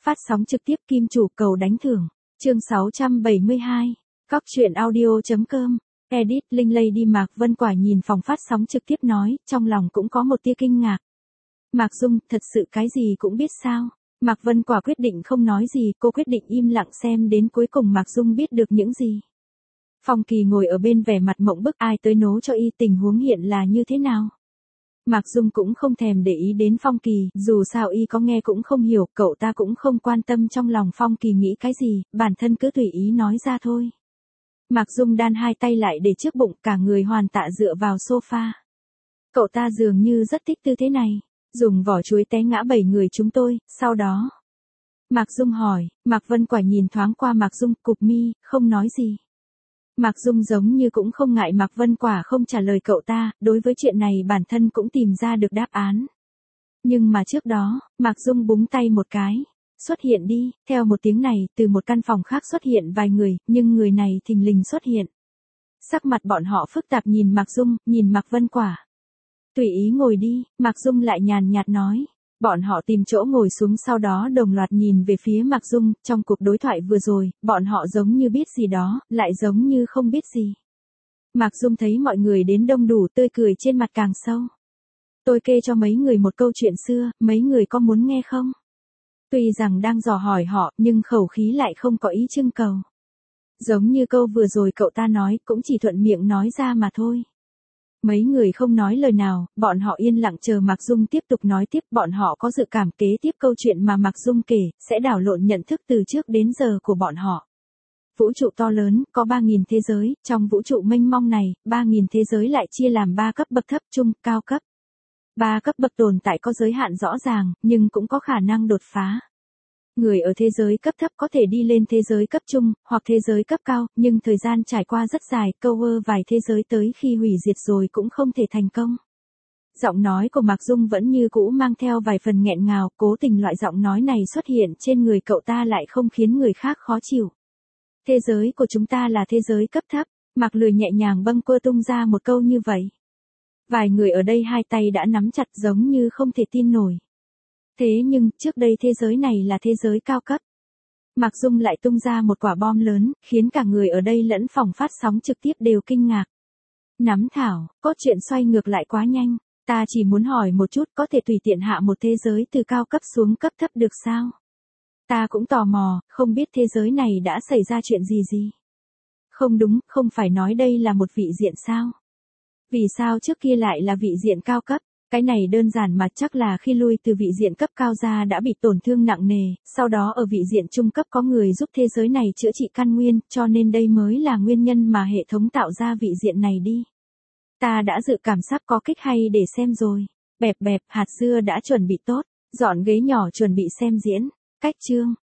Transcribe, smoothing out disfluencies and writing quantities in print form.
Phát sóng trực tiếp Kim Chủ cầu đánh thưởng. Chương 672. Cóc truyện audio.com. Edit Linh Lady Mạc Vân Quả nhìn phòng phát sóng trực tiếp nói, trong lòng cũng có một tia kinh ngạc. Mạc Dung, thật sự cái gì cũng biết sao? Mạc Vân Quả quyết định không nói gì, cô quyết định im lặng xem đến cuối cùng Mạc Dung biết được những gì. Phong Kỳ ngồi ở bên vẻ mặt mộng bức, ai tới nố cho y, tình huống hiện là như thế nào? Mạc Dung cũng không thèm để ý đến Phong Kỳ, dù sao y có nghe cũng không hiểu, cậu ta cũng không quan tâm trong lòng Phong Kỳ nghĩ cái gì, bản thân cứ tùy ý nói ra thôi. Mạc Dung đan hai tay lại để trước bụng, cả người hoàn tạ dựa vào sofa. Cậu ta dường như rất thích tư thế này, dùng vỏ chuối té ngã 7 người chúng tôi, sau đó. Mạc Dung hỏi, Mạc Vân Quả nhìn thoáng qua Mạc Dung, cụp mi, không nói gì. Mạc Dung giống như cũng không ngại Mạc Vân Quả không trả lời cậu ta, đối với chuyện này bản thân cũng tìm ra được đáp án. Nhưng mà trước đó, Mạc Dung búng tay một cái. Xuất hiện đi, theo một tiếng này, từ một căn phòng khác xuất hiện vài người, nhưng người này thình lình xuất hiện. Sắc mặt bọn họ phức tạp nhìn Mạc Dung, nhìn Mạc Vân Quả. Tùy ý ngồi đi, Mạc Dung lại nhàn nhạt nói. Bọn họ tìm chỗ ngồi xuống sau đó đồng loạt nhìn về phía Mạc Dung, trong cuộc đối thoại vừa rồi, bọn họ giống như biết gì đó, lại giống như không biết gì. Mạc Dung thấy mọi người đến đông đủ, tươi cười trên mặt càng sâu. Tôi kể cho mấy người một câu chuyện xưa, mấy người có muốn nghe không? Tuy rằng đang dò hỏi họ, nhưng khẩu khí lại không có ý trưng cầu. Giống như câu vừa rồi cậu ta nói, cũng chỉ thuận miệng nói ra mà thôi. Mấy người không nói lời nào, bọn họ yên lặng chờ Mạc Dung tiếp tục nói tiếp, bọn họ có dự cảm kế tiếp câu chuyện mà Mạc Dung kể, sẽ đảo lộn nhận thức từ trước đến giờ của bọn họ. Vũ trụ to lớn, có 3.000 thế giới, trong vũ trụ mênh mong này, 3.000 thế giới lại chia làm 3 cấp bậc thấp, trung, cao cấp. 3 cấp bậc tồn tại có giới hạn rõ ràng, nhưng cũng có khả năng đột phá. Người ở thế giới cấp thấp có thể đi lên thế giới cấp trung, hoặc thế giới cấp cao, nhưng thời gian trải qua rất dài, câu vài thế giới tới khi hủy diệt rồi cũng không thể thành công. Giọng nói của Mạc Dung vẫn như cũ mang theo vài phần nghẹn ngào, cố tình loại giọng nói này xuất hiện trên người cậu ta lại không khiến người khác khó chịu. Thế giới của chúng ta là thế giới cấp thấp, Mạc Lười nhẹ nhàng bâng quơ tung ra một câu như vậy. Vài người ở đây hai tay đã nắm chặt giống như không thể tin nổi. Thế nhưng, trước đây thế giới này là thế giới cao cấp. Mạc Dung lại tung ra một quả bom lớn, khiến cả người ở đây lẫn phòng phát sóng trực tiếp đều kinh ngạc. Nắm thảo, cốt truyện xoay ngược lại quá nhanh, ta chỉ muốn hỏi một chút, có thể tùy tiện hạ một thế giới từ cao cấp xuống cấp thấp được sao? Ta cũng tò mò, không biết thế giới này đã xảy ra chuyện gì? Không đúng, không phải nói đây là một vị diện sao? Vì sao trước kia lại là vị diện cao cấp? Cái này đơn giản mà, chắc là khi lui từ vị diện cấp cao ra đã bị tổn thương nặng nề, sau đó ở vị diện trung cấp có người giúp thế giới này chữa trị căn nguyên, cho nên đây mới là nguyên nhân mà hệ thống tạo ra vị diện này đi. Ta đã dự cảm sắp có kích hay để xem rồi. Bẹp bẹp, hạt dưa đã chuẩn bị tốt, dọn ghế nhỏ chuẩn bị xem diễn. Cách chương.